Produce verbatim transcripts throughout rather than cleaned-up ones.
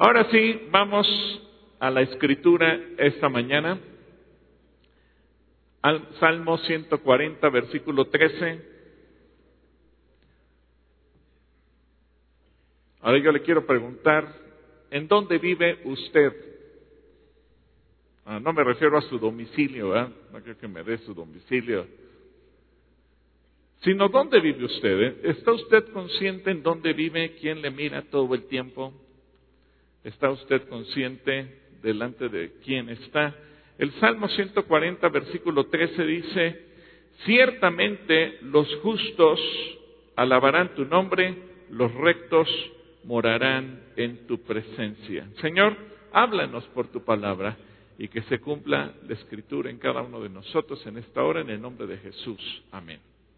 Ahora sí, vamos a la escritura esta mañana. Al Salmo ciento cuarenta, versículo trece. Ahora yo le quiero preguntar, ¿en dónde vive usted? Ah, no me refiero a su domicilio, ¿eh? No quiero que me dé su domicilio. Sino, ¿dónde vive usted? ¿Eh? ¿Está usted consciente en dónde vive? ¿Quién le mira todo el tiempo? ¿Está usted consciente delante de quién está? El Salmo ciento cuarenta, versículo trece dice, ciertamente los justos alabarán tu nombre, los rectos morarán en tu presencia. Señor, háblanos por tu palabra y que se cumpla la Escritura en cada uno de nosotros en esta hora, en el nombre de Jesús. Amén.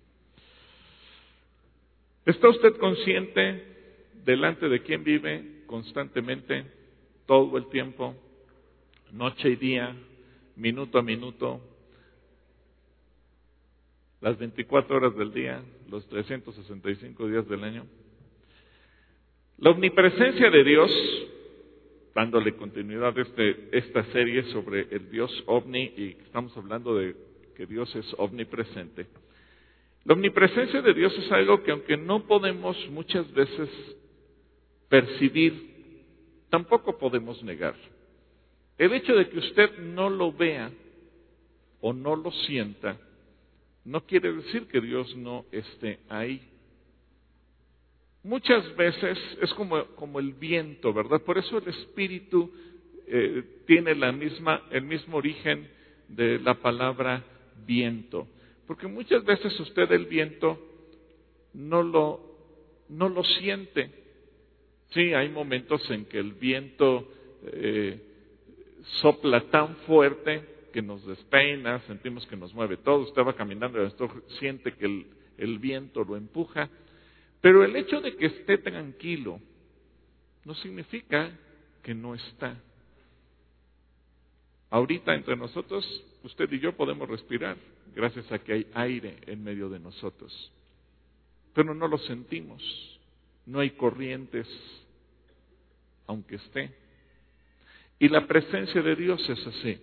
¿Está usted consciente delante de quién vive constantemente, todo el tiempo, noche y día, minuto a minuto, las veinticuatro horas del día, los trescientos sesenta y cinco días del año? La omnipresencia de Dios, dándole continuidad a este, esta serie sobre el Dios ovni, y estamos hablando de que Dios es omnipresente. La omnipresencia de Dios es algo que aunque no podemos muchas veces percibir, tampoco podemos negar. El hecho de que usted no lo vea o no lo sienta, no quiere decir que Dios no esté ahí. Muchas veces es como, como el viento, ¿verdad? Por eso el espíritu eh, tiene la misma, el mismo origen de la palabra viento. Porque muchas veces usted el viento no lo, no lo siente. Sí, hay momentos en que el viento eh, sopla tan fuerte que nos despeina, sentimos que nos mueve todo. Usted va caminando y usted siente que el, el viento lo empuja. Pero el hecho de que esté tranquilo no significa que no está. Ahorita entre nosotros, usted y yo podemos respirar gracias a que hay aire en medio de nosotros. Pero no lo sentimos. No hay corrientes, aunque esté. Y la presencia de Dios es así.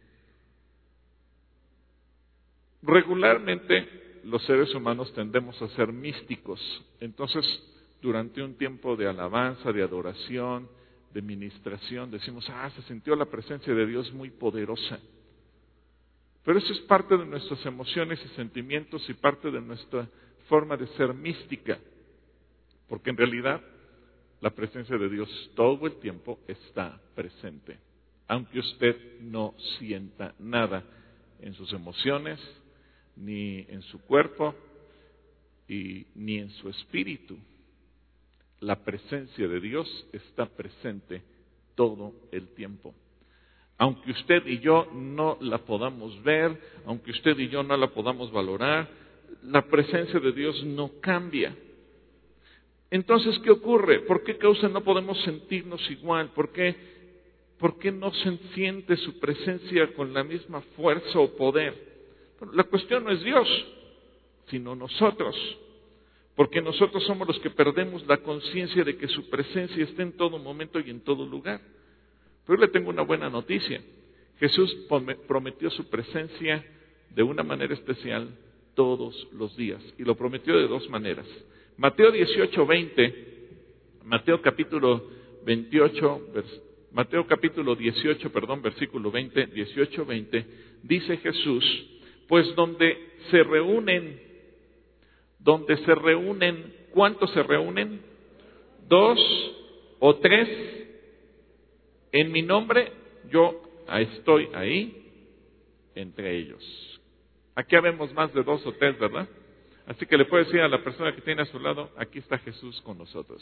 Regularmente los seres humanos tendemos a ser místicos. Entonces, durante un tiempo de alabanza, de adoración, de ministración, decimos, ah, se sintió la presencia de Dios muy poderosa. Pero eso es parte de nuestras emociones y sentimientos y parte de nuestra forma de ser mística. Porque en realidad, la presencia de Dios todo el tiempo está presente. Aunque usted no sienta nada en sus emociones, ni en su cuerpo, y ni en su espíritu. La presencia de Dios está presente todo el tiempo. Aunque usted y yo no la podamos ver, aunque usted y yo no la podamos valorar, la presencia de Dios no cambia. Entonces, ¿qué ocurre? ¿Por qué causa no podemos sentirnos igual? ¿Por qué, por qué no se siente su presencia con la misma fuerza o poder? Bueno, la cuestión no es Dios, sino nosotros. Porque nosotros somos los que perdemos la conciencia de que su presencia está en todo momento y en todo lugar. Pero le tengo una buena noticia. Jesús prometió su presencia de una manera especial todos los días. Y lo prometió de dos maneras. Mateo dieciocho, veinte, Mateo capítulo veintiocho, Mateo capítulo dieciocho, perdón, versículo veinte, dieciocho, veinte, dice Jesús, pues donde se reúnen, donde se reúnen, ¿cuántos se reúnen? Dos o tres, en mi nombre, yo estoy ahí entre ellos. Aquí habemos más de dos o tres, ¿verdad? Así que le puede decir a la persona que tiene a su lado, aquí está Jesús con nosotros.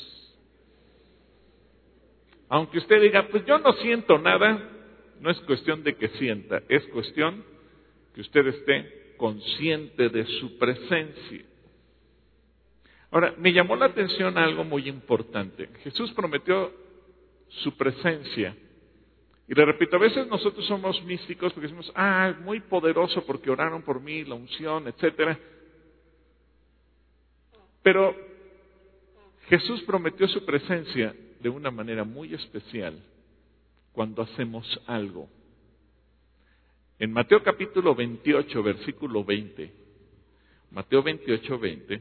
Aunque usted diga, pues yo no siento nada, no es cuestión de que sienta, es cuestión que usted esté consciente de su presencia. Ahora, me llamó la atención algo muy importante. Jesús prometió su presencia. Y le repito, a veces nosotros somos místicos porque decimos, ah, muy poderoso porque oraron por mí, la unción, etcétera. Pero Jesús prometió su presencia de una manera muy especial cuando hacemos algo. En Mateo capítulo veintiocho, versículo veinte, Mateo veintiocho, veinte,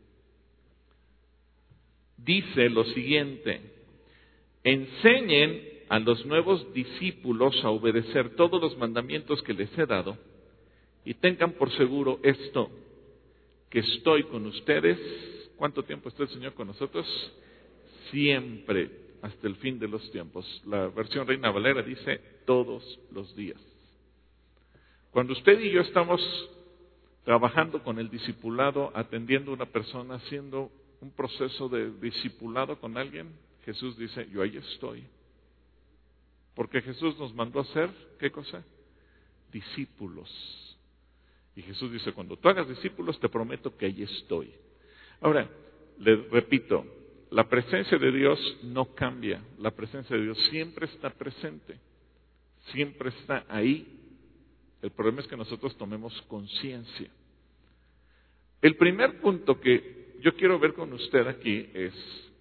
dice lo siguiente: enseñen a los nuevos discípulos a obedecer todos los mandamientos que les he dado, y tengan por seguro esto, que estoy con ustedes. ¿Cuánto tiempo está el Señor con nosotros? Siempre, hasta el fin de los tiempos. La versión Reina Valera dice todos los días. Cuando usted y yo estamos trabajando con el discipulado, atendiendo a una persona, haciendo un proceso de discipulado con alguien, Jesús dice, yo ahí estoy. Porque Jesús nos mandó a ser, ¿qué cosa? Discípulos. Y Jesús dice, cuando tú hagas discípulos, te prometo que ahí estoy. Ahora, le repito, la presencia de Dios no cambia. La presencia de Dios siempre está presente. Siempre está ahí. El problema es que nosotros tomemos conciencia. El primer punto que yo quiero ver con usted aquí es,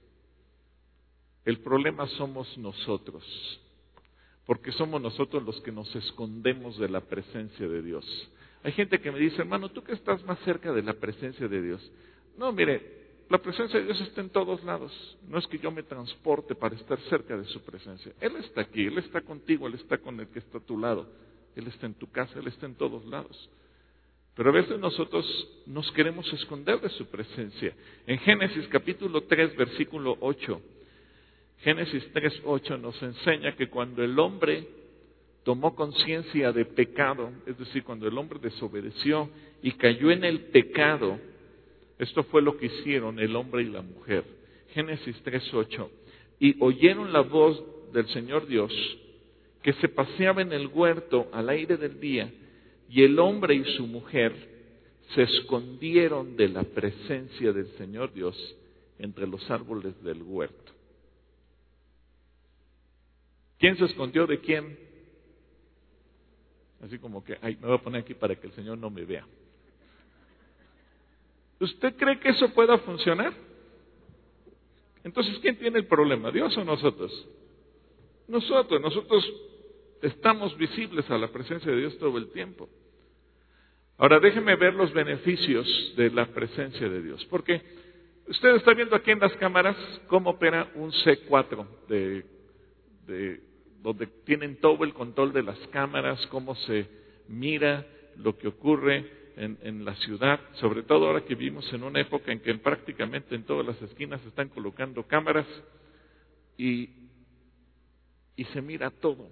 el problema somos nosotros. Porque somos nosotros los que nos escondemos de la presencia de Dios. Hay gente que me dice, hermano, tú que estás más cerca de la presencia de Dios. No, mire, la presencia de Dios está en todos lados. No es que yo me transporte para estar cerca de su presencia. Él está aquí, Él está contigo, Él está con el que está a tu lado. Él está en tu casa, Él está en todos lados. Pero a veces nosotros nos queremos esconder de su presencia. En Génesis capítulo tres, versículo ocho, Génesis tres, ocho nos enseña que cuando el hombre tomó conciencia de pecado, es decir, cuando el hombre desobedeció y cayó en el pecado, esto fue lo que hicieron el hombre y la mujer. Génesis tres, ocho. Y oyeron la voz del Señor Dios, que se paseaba en el huerto al aire del día, y el hombre y su mujer se escondieron de la presencia del Señor Dios entre los árboles del huerto. ¿Quién se escondió de quién? Así como que, ay, me voy a poner aquí para que el Señor no me vea. ¿Usted cree que eso pueda funcionar? Entonces, ¿quién tiene el problema? ¿Dios o nosotros? Nosotros, nosotros estamos visibles a la presencia de Dios todo el tiempo. Ahora, déjeme ver los beneficios de la presencia de Dios. Porque usted está viendo aquí en las cámaras cómo opera un C cuatro, de, de, donde tienen todo el control de las cámaras, cómo se mira lo que ocurre en, en la ciudad. Sobre todo ahora que vivimos en una época en que prácticamente en todas las esquinas se están colocando cámaras y, y se mira todo.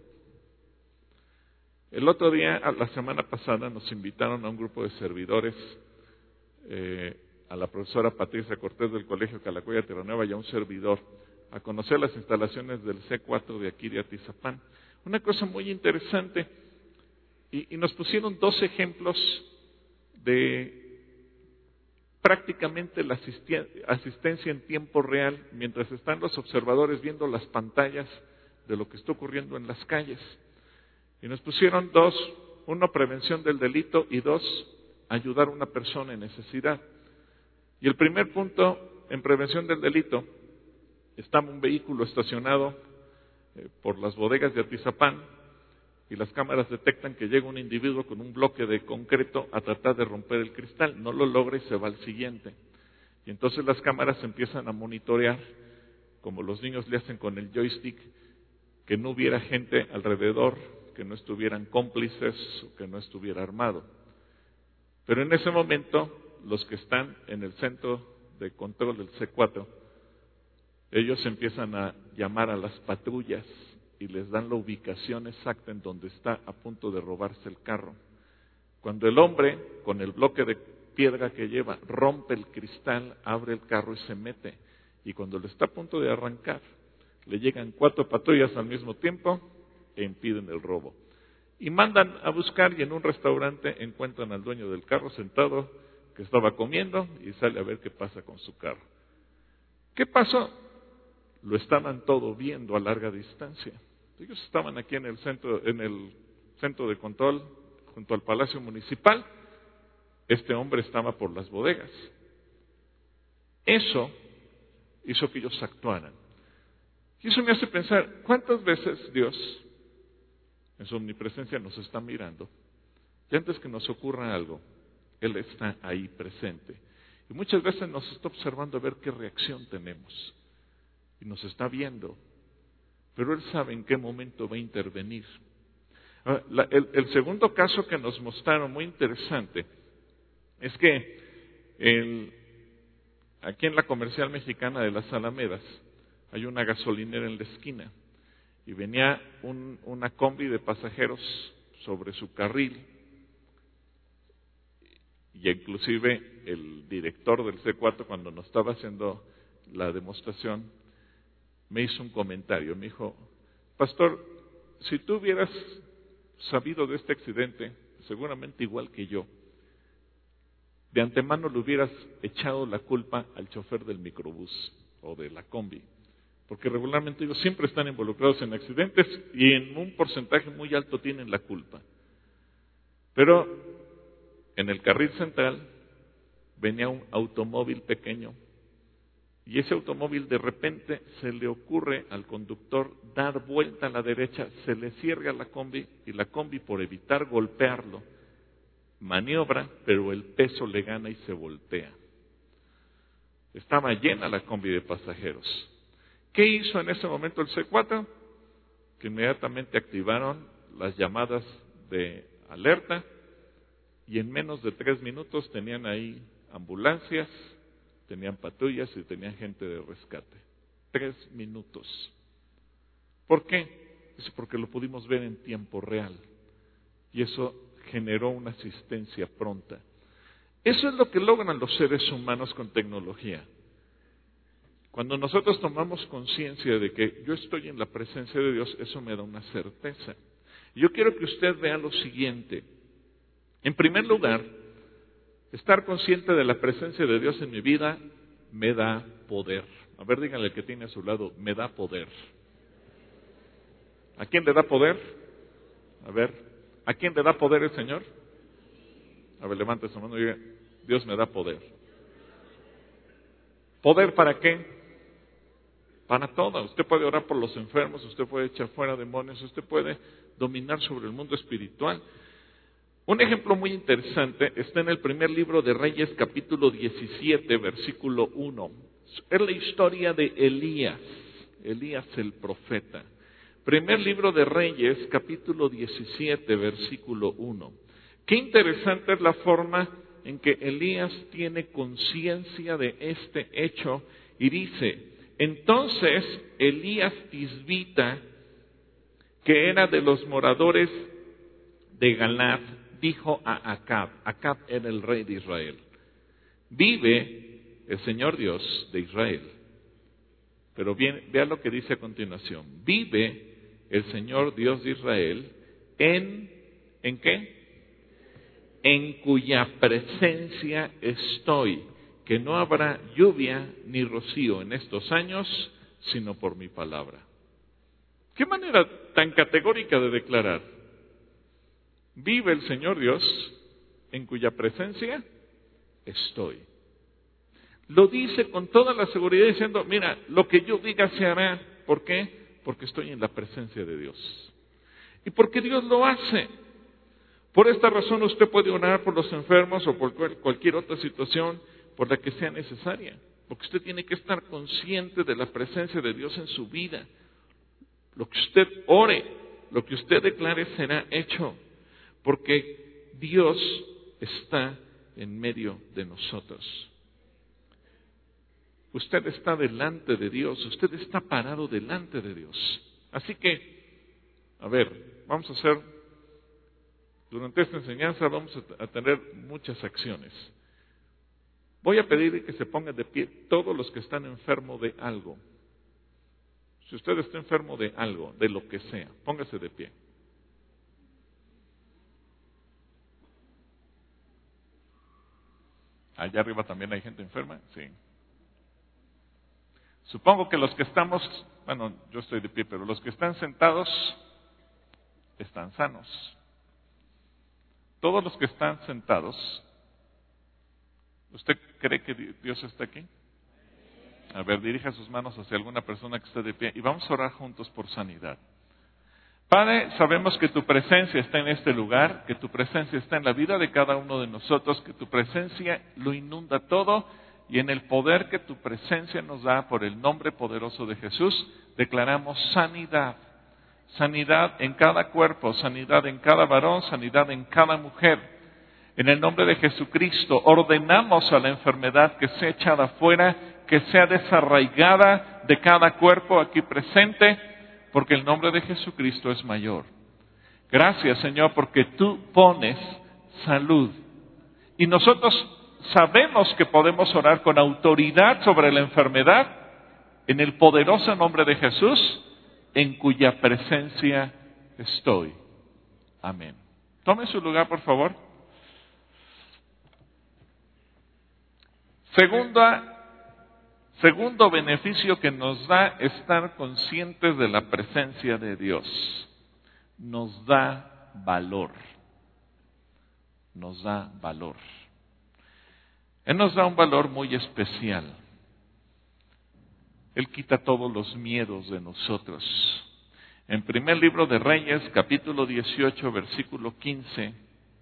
El otro día, la semana pasada, nos invitaron a un grupo de servidores, eh, a la profesora Patricia Cortés del Colegio Calacoya Tierra y a un servidor, a conocer las instalaciones del C cuatro de aquí de Atizapán. Una cosa muy interesante, y, y nos pusieron dos ejemplos de prácticamente la asistencia en tiempo real, mientras están los observadores viendo las pantallas de lo que está ocurriendo en las calles. Y nos pusieron dos, uno, prevención del delito, y dos, ayudar a una persona en necesidad. Y el primer punto, en prevención del delito, estaba un vehículo estacionado eh, por las bodegas de Atizapán, y las cámaras detectan que llega un individuo con un bloque de concreto a tratar de romper el cristal. No lo logra y se va al siguiente. Y entonces las cámaras empiezan a monitorear, como los niños le hacen con el joystick, que no hubiera gente alrededor, que no estuvieran cómplices, que no estuviera armado. Pero en ese momento, los que están en el centro de control del C cuatro, ellos empiezan a llamar a las patrullas y les dan la ubicación exacta en donde está a punto de robarse el carro. Cuando el hombre, con el bloque de piedra que lleva, rompe el cristal, abre el carro y se mete. Y cuando le está a punto de arrancar, le llegan cuatro patrullas al mismo tiempo e impiden el robo. Y mandan a buscar, y en un restaurante encuentran al dueño del carro sentado, que estaba comiendo, y sale a ver qué pasa con su carro. ¿Qué pasó? Lo estaban todo viendo a larga distancia. Ellos estaban aquí en el centro, en el centro de control, junto al Palacio Municipal. Este hombre estaba por las bodegas. Eso hizo que ellos actuaran. Y eso me hace pensar, ¿cuántas veces Dios, en su omnipresencia, nos está mirando? Y antes que nos ocurra algo, Él está ahí presente. Y muchas veces nos está observando a ver qué reacción tenemos. Y nos está viendo. Pero Él sabe en qué momento va a intervenir. Ahora, la, el, el segundo caso que nos mostraron, muy interesante, es que el, aquí en la Comercial Mexicana de las Alamedas hay una gasolinera en la esquina. Y venía un, una combi de pasajeros sobre su carril. Y inclusive el director del C cuatro, cuando nos estaba haciendo la demostración, me hizo un comentario. Me dijo, pastor, si tú hubieras sabido de este accidente, seguramente igual que yo, de antemano le hubieras echado la culpa al chofer del microbús o de la combi. Porque regularmente ellos siempre están involucrados en accidentes y en un porcentaje muy alto tienen la culpa. Pero en el carril central venía un automóvil pequeño y ese automóvil de repente se le ocurre al conductor dar vuelta a la derecha, se le cierra la combi y la combi, por evitar golpearlo, maniobra, pero el peso le gana y se voltea. Estaba llena la combi de pasajeros. ¿Qué hizo en ese momento el C cuatro? Que inmediatamente activaron las llamadas de alerta y en menos de tres minutos tenían ahí ambulancias, tenían patrullas y tenían gente de rescate. Tres minutos. ¿Por qué? Es porque lo pudimos ver en tiempo real y eso generó una asistencia pronta. Eso es lo que logran los seres humanos con tecnología. Cuando nosotros tomamos conciencia de que yo estoy en la presencia de Dios, eso me da una certeza. Yo quiero que usted vea lo siguiente. En primer lugar, estar consciente de la presencia de Dios en mi vida me da poder. A ver, díganle al que tiene a su lado, me da poder. ¿A quién le da poder? A ver, ¿a quién le da poder el Señor? A ver, levante su mano y diga, Dios me da poder. ¿Poder para qué? Para todo. Usted puede orar por los enfermos, usted puede echar fuera demonios, usted puede dominar sobre el mundo espiritual. Un ejemplo muy interesante está en el primer libro de Reyes, capítulo diecisiete, versículo uno. Es la historia de Elías, Elías el profeta. Primer libro de Reyes, capítulo diecisiete, versículo uno. Qué interesante es la forma en que Elías tiene conciencia de este hecho y dice, entonces Elías Tisbita, que era de los moradores de Galaad, dijo a Acab, Acab era el rey de Israel, vive el Señor Dios de Israel. Pero bien, vea lo que dice a continuación, vive el Señor Dios de Israel en, ¿en qué? En cuya presencia estoy, que no habrá lluvia ni rocío en estos años, sino por mi palabra. ¿Qué manera tan categórica de declarar? Vive el Señor Dios, en cuya presencia estoy. Lo dice con toda la seguridad diciendo, mira, lo que yo diga se hará. ¿Por qué? Porque estoy en la presencia de Dios. ¿Y por qué Dios lo hace? Por esta razón usted puede orar por los enfermos o por cualquier otra situación por la que sea necesaria. Porque usted tiene que estar consciente de la presencia de Dios en su vida. Lo que usted ore, lo que usted declare será hecho. Porque Dios está en medio de nosotros. Usted está delante de Dios, usted está parado delante de Dios. Así que, a ver, vamos a hacer, durante esta enseñanza vamos a tener muchas acciones. Voy a pedir que se pongan de pie todos los que están enfermos de algo. Si usted está enfermo de algo, de lo que sea, póngase de pie. Allá arriba también hay gente enferma, sí. Supongo que los que estamos, bueno, yo estoy de pie, pero los que están sentados están sanos. Todos los que están sentados, ¿usted cree que Dios está aquí? A ver, dirija sus manos hacia alguna persona que esté de pie y vamos a orar juntos por sanidad. Padre, sabemos que tu presencia está en este lugar, que tu presencia está en la vida de cada uno de nosotros, que tu presencia lo inunda todo y en el poder que tu presencia nos da por el nombre poderoso de Jesús, declaramos sanidad. Sanidad en cada cuerpo, sanidad en cada varón, sanidad en cada mujer. En el nombre de Jesucristo ordenamos a la enfermedad que sea echada fuera, que sea desarraigada de cada cuerpo aquí presente, porque el nombre de Jesucristo es mayor. Gracias, Señor, porque tú pones salud. Y nosotros sabemos que podemos orar con autoridad sobre la enfermedad, en el poderoso nombre de Jesús, en cuya presencia estoy. Amén. Tome su lugar, por favor. Segunda Segundo beneficio que nos da estar conscientes de la presencia de Dios. Nos da valor. Nos da valor. Él nos da un valor muy especial. Él quita todos los miedos de nosotros. En primer libro de Reyes, capítulo dieciocho, versículo quince.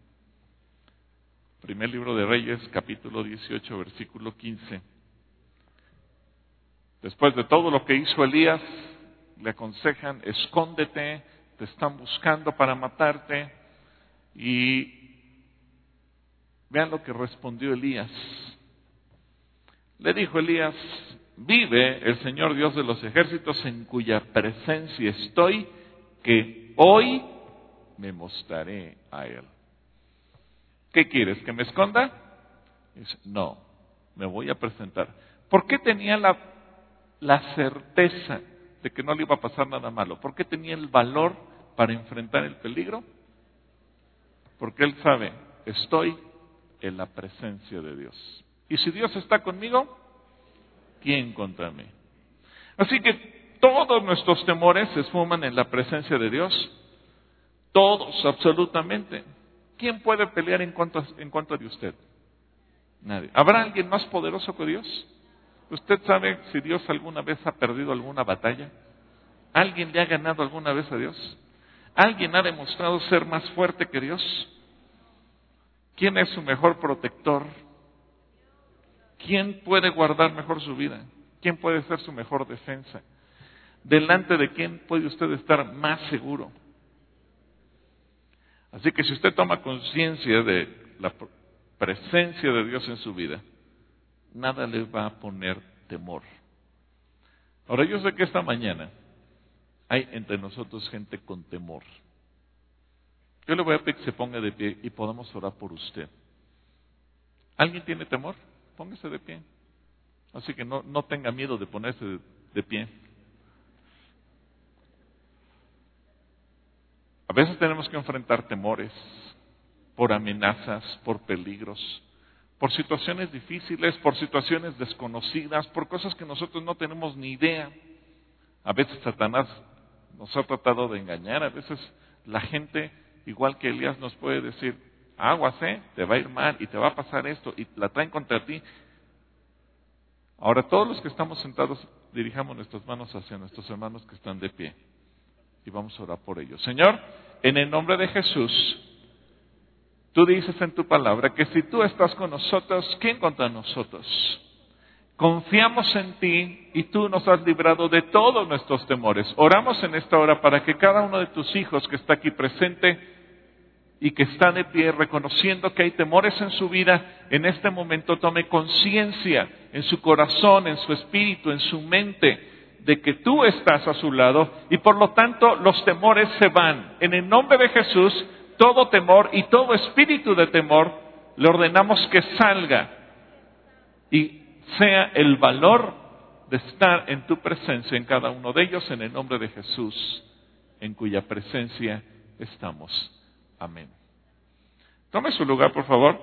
Primer libro de Reyes, capítulo dieciocho, versículo quince. Después de todo lo que hizo Elías, le aconsejan, escóndete, te están buscando para matarte. Y vean lo que respondió Elías. Le dijo Elías, vive el Señor Dios de los ejércitos en cuya presencia estoy, que hoy me mostraré a Él. ¿Qué quieres? ¿Que me esconda? Dice, no, me voy a presentar. ¿Por qué tenía la la certeza de que no le iba a pasar nada malo? ¿Por qué tenía el valor para enfrentar el peligro? Porque él sabe, estoy en la presencia de Dios. Y si Dios está conmigo, ¿quién contra mí? Así que todos nuestros temores se esfuman en la presencia de Dios. Todos, absolutamente. ¿Quién puede pelear en contra, en contra de usted? Nadie. ¿Habrá alguien más poderoso que Dios? ¿Usted sabe si Dios alguna vez ha perdido alguna batalla? ¿Alguien le ha ganado alguna vez a Dios? ¿Alguien ha demostrado ser más fuerte que Dios? ¿Quién es su mejor protector? ¿Quién puede guardar mejor su vida? ¿Quién puede ser su mejor defensa? ¿Delante de quién puede usted estar más seguro? Así que si usted toma conciencia de la presencia de Dios en su vida, nada le va a poner temor. Ahora, yo sé que esta mañana hay entre nosotros gente con temor. Yo le voy a pedir que se ponga de pie y podamos orar por usted. ¿Alguien tiene temor? Póngase de pie. Así que no, no tenga miedo de ponerse de, de pie. A veces tenemos que enfrentar temores por amenazas, por peligros, por situaciones difíciles, por situaciones desconocidas, por cosas que nosotros no tenemos ni idea. A veces Satanás nos ha tratado de engañar, a veces la gente, igual que Elías, nos puede decir, aguas, ¿eh? Te va a ir mal y te va a pasar esto, y la traen contra ti. Ahora, todos los que estamos sentados, dirijamos nuestras manos hacia nuestros hermanos que están de pie, y vamos a orar por ellos. Señor, en el nombre de Jesús, tú dices en tu palabra que si tú estás con nosotros, ¿quién contra nosotros? Confiamos en ti y tú nos has librado de todos nuestros temores. Oramos en esta hora para que cada uno de tus hijos que está aquí presente y que está de pie reconociendo que hay temores en su vida, en este momento tome conciencia en su corazón, en su espíritu, en su mente, de que tú estás a su lado y por lo tanto los temores se van. En el nombre de Jesús, todo temor y todo espíritu de temor, le ordenamos que salga y sea el valor de estar en tu presencia en cada uno de ellos, en el nombre de Jesús, en cuya presencia estamos. Amén. Tome su lugar, por favor.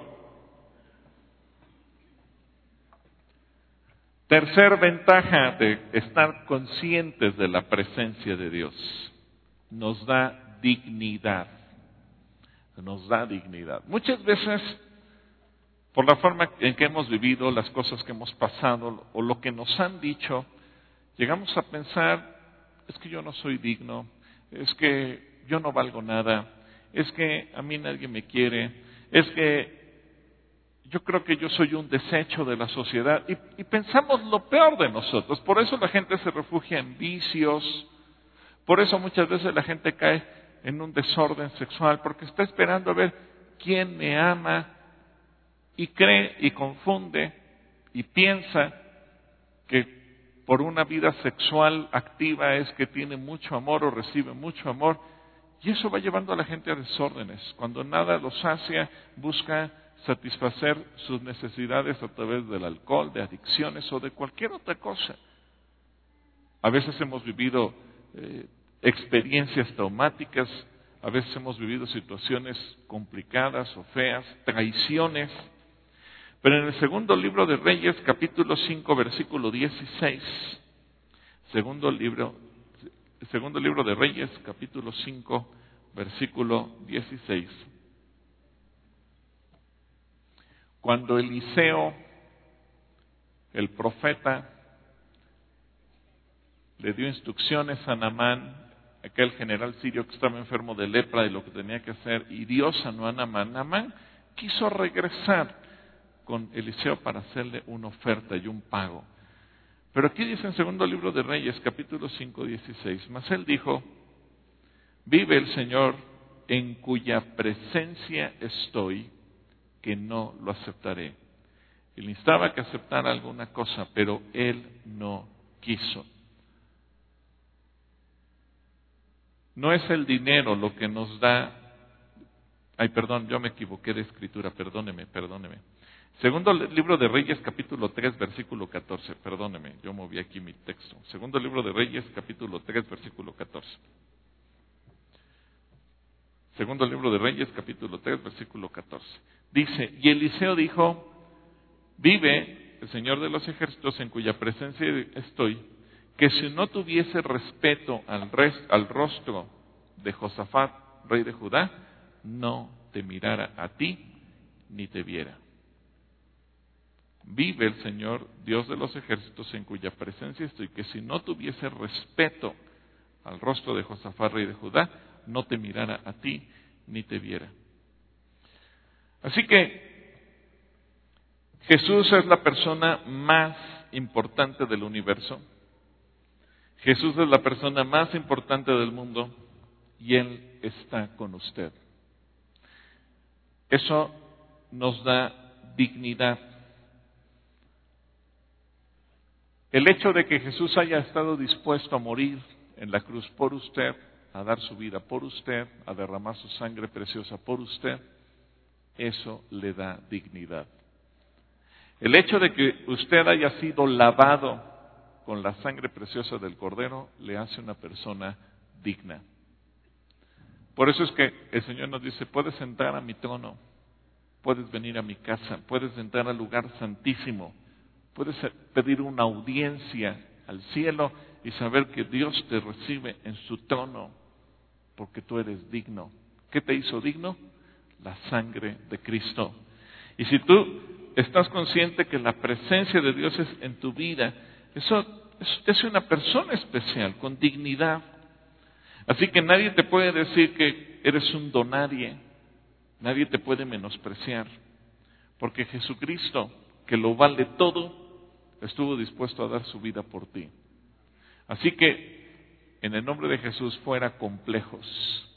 Tercer ventaja de estar conscientes de la presencia de Dios. Nos da dignidad. Nos da dignidad. Muchas veces por la forma en que hemos vivido, las cosas que hemos pasado o lo que nos han dicho, llegamos a pensar, es que yo no soy digno, es que yo no valgo nada, es que a mí nadie me quiere, es que yo creo que yo soy un desecho de la sociedad y, y pensamos lo peor de nosotros. Por eso la gente se refugia en vicios, por eso muchas veces la gente cae en un desorden sexual, porque está esperando a ver quién me ama y cree y confunde y piensa que por una vida sexual activa es que tiene mucho amor o recibe mucho amor, y eso va llevando a la gente a desórdenes. Cuando nada lo sacia, busca satisfacer sus necesidades a través del alcohol, de adicciones o de cualquier otra cosa. A veces hemos vivido eh, experiencias traumáticas, a veces hemos vivido situaciones complicadas o feas, traiciones. Pero en el segundo libro de Reyes, capítulo cinco, versículo dieciséis, segundo libro, segundo libro de Reyes, capítulo cinco, versículo dieciséis. Cuando Eliseo, el profeta, le dio instrucciones a Naamán, aquel general sirio que estaba enfermo de lepra, de lo que tenía que hacer, y Dios sanó a Naamán, Naamán quiso regresar con Eliseo para hacerle una oferta y un pago. Pero aquí dice en segundo libro de Reyes, capítulo cinco, dieciséis, mas él dijo, vive el Señor en cuya presencia estoy, que no lo aceptaré. Él necesitaba que aceptara alguna cosa, pero él no quiso. No es el dinero lo que nos da. Ay, perdón, yo me equivoqué de escritura, perdóneme, perdóneme. Segundo libro de Reyes, capítulo tres, versículo catorce, perdóneme, yo moví aquí mi texto. Segundo libro de Reyes, capítulo tres, versículo catorce. Segundo libro de Reyes, capítulo tres, versículo catorce. Dice, y Eliseo dijo, vive el Señor de los ejércitos en cuya presencia estoy, que si no tuviese respeto al, res, al rostro de Josafat, rey de Judá, no te mirara a ti ni te viera. Vive el Señor, Dios de los ejércitos, en cuya presencia estoy, que si no tuviese respeto al rostro de Josafat, rey de Judá, no te mirara a ti ni te viera. Así que Jesús es la persona más importante del universo. Jesús es la persona más importante del mundo y Él está con usted. Eso nos da dignidad. El hecho de que Jesús haya estado dispuesto a morir en la cruz por usted, a dar su vida por usted, a derramar su sangre preciosa por usted, eso le da dignidad. El hecho de que usted haya sido lavado con la sangre preciosa del Cordero le hace una persona digna. Por eso es que el Señor nos dice, puedes entrar a mi trono, puedes venir a mi casa, puedes entrar al lugar santísimo, puedes pedir una audiencia al cielo y saber que Dios te recibe en su trono porque tú eres digno. ¿Qué te hizo digno? La sangre de Cristo. Y si tú estás consciente que la presencia de Dios es en tu vida, eso, eso te hace una persona especial, con dignidad. Así que nadie te puede decir que eres un donadie, nadie te puede menospreciar, porque Jesucristo, que lo vale todo, estuvo dispuesto a dar su vida por ti. Así que, en el nombre de Jesús, fuera complejos.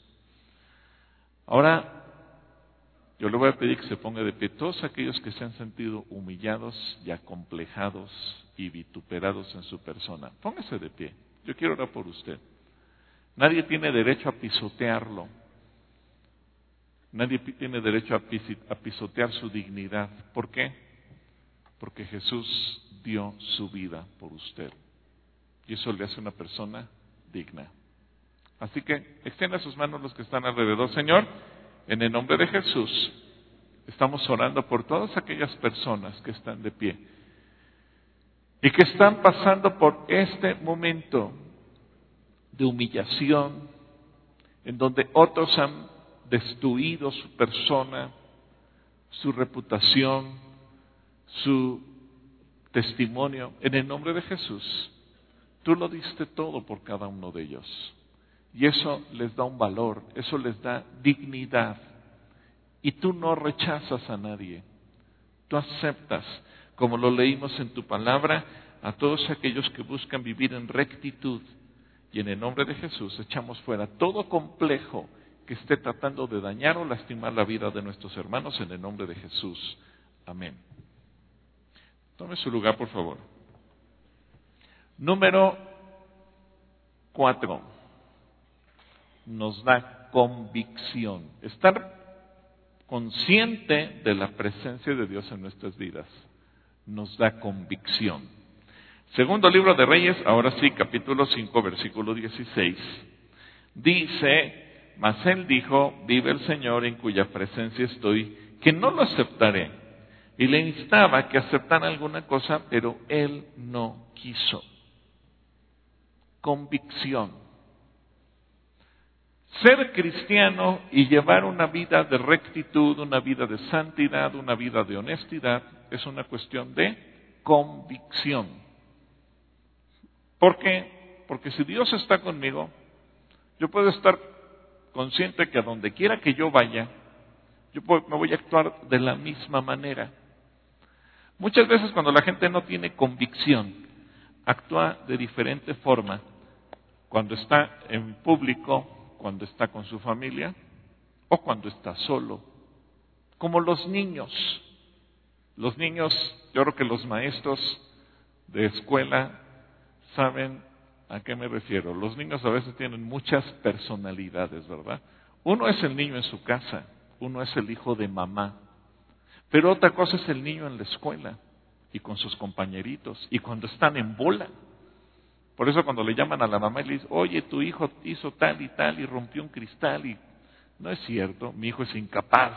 Ahora, yo le voy a pedir que se ponga de pie todos aquellos que se han sentido humillados y acomplejados y vituperados en su persona. Póngase de pie. Yo quiero orar por usted. Nadie tiene derecho a pisotearlo. Nadie tiene derecho a pisotear su dignidad. ¿Por qué? Porque Jesús dio su vida por usted. Y eso le hace una persona digna. Así que extienda sus manos los que están alrededor. Señor, en el nombre de Jesús, estamos orando por todas aquellas personas que están de pie y que están pasando por este momento de humillación, en donde otros han destruido su persona, su reputación, su testimonio en el nombre de Jesús. Tú lo diste todo por cada uno de ellos. Y eso les da un valor, eso les da dignidad. Y tú no rechazas a nadie. Tú aceptas, como lo leímos en tu palabra, a todos aquellos que buscan vivir en rectitud. Y en el nombre de Jesús echamos fuera todo complejo que esté tratando de dañar o lastimar la vida de nuestros hermanos en el nombre de Jesús. Amén. Tome su lugar, por favor. Número cuatro. Nos da convicción. Estar consciente de la presencia de Dios en nuestras vidas nos da convicción. Segundo libro de Reyes, ahora sí, capítulo cinco, versículo dieciséis. Dice, mas él dijo, vive el Señor en cuya presencia estoy, que no lo aceptaré. Y le instaba que aceptara alguna cosa, pero él no quiso. Convicción. Ser cristiano y llevar una vida de rectitud, una vida de santidad, una vida de honestidad, es una cuestión de convicción. ¿Por qué? Porque si Dios está conmigo, yo puedo estar consciente que a donde quiera que yo vaya, yo me voy a actuar de la misma manera. Muchas veces cuando la gente no tiene convicción, actúa de diferente forma cuando está en público, cuando está con su familia o cuando está solo. Como los niños. Los niños, yo creo que los maestros de escuela saben a qué me refiero. Los niños a veces tienen muchas personalidades, ¿verdad? Uno es el niño en su casa, uno es el hijo de mamá, pero otra cosa es el niño en la escuela y con sus compañeritos y cuando están en bola. Por eso cuando le llaman a la mamá y le dicen, oye, tu hijo hizo tal y tal y rompió un cristal, y no es cierto, mi hijo es incapaz.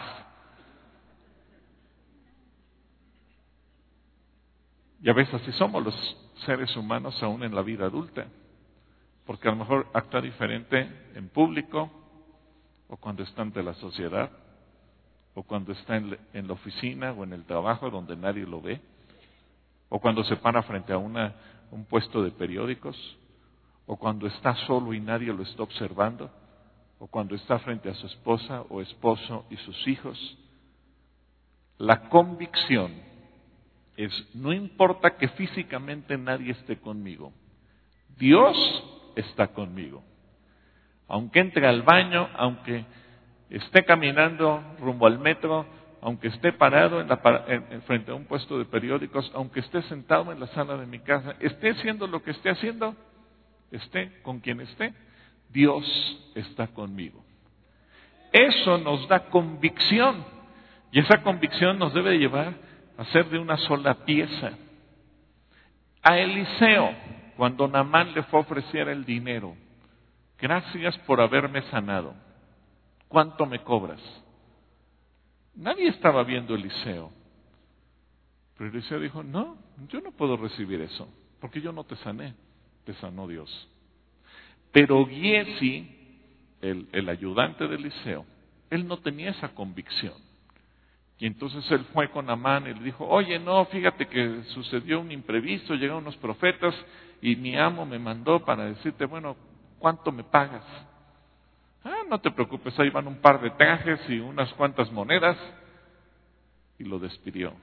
Y a veces así somos los seres humanos aún en la vida adulta, porque a lo mejor actúa diferente en público, o cuando está ante la sociedad, o cuando está en la oficina o en el trabajo donde nadie lo ve, o cuando se para frente a una, un puesto de periódicos, o cuando está solo y nadie lo está observando, o cuando está frente a su esposa o esposo y sus hijos. La convicción es, no importa que físicamente nadie esté conmigo, Dios está conmigo. Aunque entre al baño, aunque esté caminando rumbo al metro, aunque esté parado en la, en, en, frente a un puesto de periódicos, aunque esté sentado en la sala de mi casa, esté haciendo lo que esté haciendo, esté con quien esté, Dios está conmigo. Eso nos da convicción, y esa convicción nos debe llevar a ser de una sola pieza. A Eliseo, cuando Naamán le fue a ofrecer el dinero, gracias por haberme sanado, ¿cuánto me cobras? Nadie estaba viendo a Eliseo, pero Eliseo dijo, no, yo no puedo recibir eso, porque yo no te sané, te sanó Dios. Pero Giesi, el, el ayudante de Eliseo, él no tenía esa convicción. Y entonces él fue con Naamán y le dijo, oye, no, fíjate que sucedió un imprevisto, llegaron unos profetas y mi amo me mandó para decirte, bueno, ¿cuánto me pagas? Ah, no te preocupes, ahí van un par de trajes y unas cuantas monedas. Y lo despidió.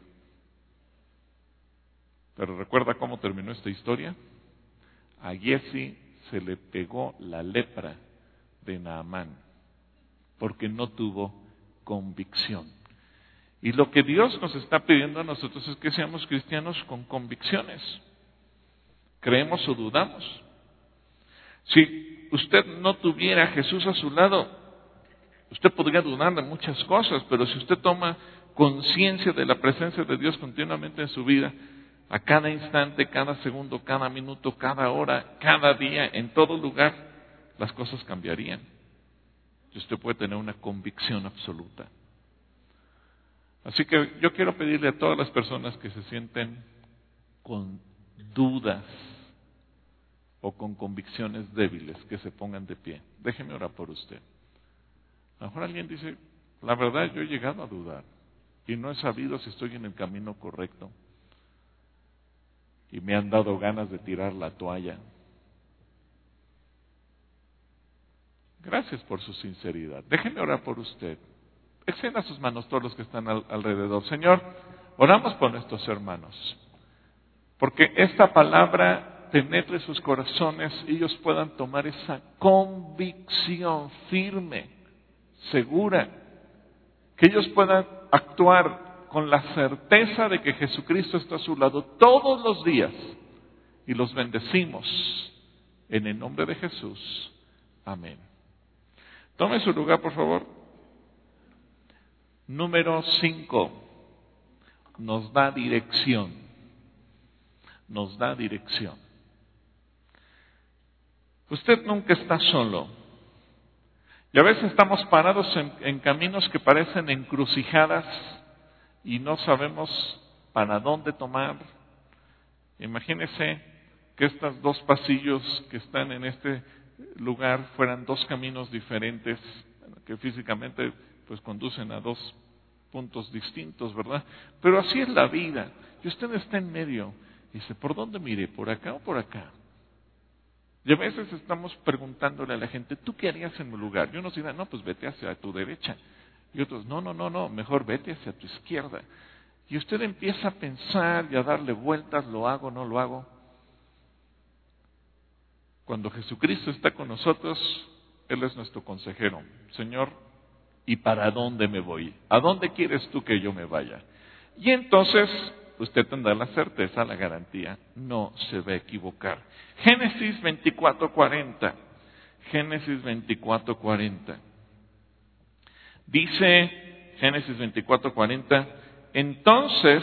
Pero ¿recuerda cómo terminó esta historia? A Giesi se le pegó la lepra de Naamán, porque no tuvo convicción. Y lo que Dios nos está pidiendo a nosotros es que seamos cristianos con convicciones. ¿Creemos o dudamos? Si usted no tuviera a Jesús a su lado, usted podría dudar de muchas cosas, pero si usted toma conciencia de la presencia de Dios continuamente en su vida, a cada instante, cada segundo, cada minuto, cada hora, cada día, en todo lugar, las cosas cambiarían. Y usted puede tener una convicción absoluta. Así que yo quiero pedirle a todas las personas que se sienten con dudas o con convicciones débiles, que se pongan de pie. Déjeme orar por usted. A lo mejor alguien dice, la verdad yo he llegado a dudar. y no he sabido si estoy en el camino correcto. Y me han dado ganas de tirar la toalla. Gracias por su sinceridad. Déjenme orar por usted. Extienda sus manos todos los que están al, alrededor. Señor, oramos por nuestros hermanos. Porque esta palabra penetre sus corazones y ellos puedan tomar esa convicción firme, segura, que ellos puedan actuar con la certeza de que Jesucristo está a su lado todos los días, y los bendecimos en el nombre de Jesús. Amén. Tome su lugar, por favor. Número cinco. Nos da dirección. Nos da dirección. Usted nunca está solo. Y a veces estamos parados en, en caminos que parecen encrucijadas y no sabemos para dónde tomar. Imagínese que estos dos pasillos que están en este lugar fueran dos caminos diferentes, que físicamente pues conducen a dos puntos distintos, ¿verdad? Pero así es la vida. Y usted está en medio. Y dice, ¿por dónde mire? ¿Por acá o por acá? Y a veces estamos preguntándole a la gente, ¿tú qué harías en mi lugar? Y unos dirán, no, pues vete hacia tu derecha. Y otros, no, no, no, no, mejor vete hacia tu izquierda. Y usted empieza a pensar y a darle vueltas, ¿lo hago, no lo hago? Cuando Jesucristo está con nosotros, Él es nuestro consejero. Señor, ¿y para dónde me voy? ¿A dónde quieres tú que yo me vaya? Y entonces usted tendrá la certeza, la garantía, no se va a equivocar. Génesis veinticuatro cuarenta. Génesis veinticuatro cuarenta. Dice Génesis veinticuatro cuarenta, entonces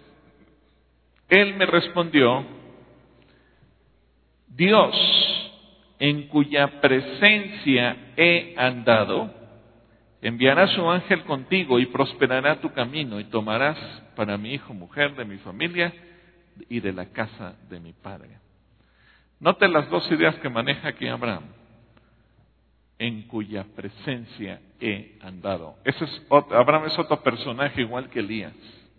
él me respondió, Dios, en cuya presencia he andado, enviará su ángel contigo y prosperará tu camino y tomarás para mi hijo mujer de mi familia y de la casa de mi padre. Note las dos ideas que maneja aquí Abraham. En cuya presencia he andado. Ese es otro, Abraham es otro personaje igual que Elías.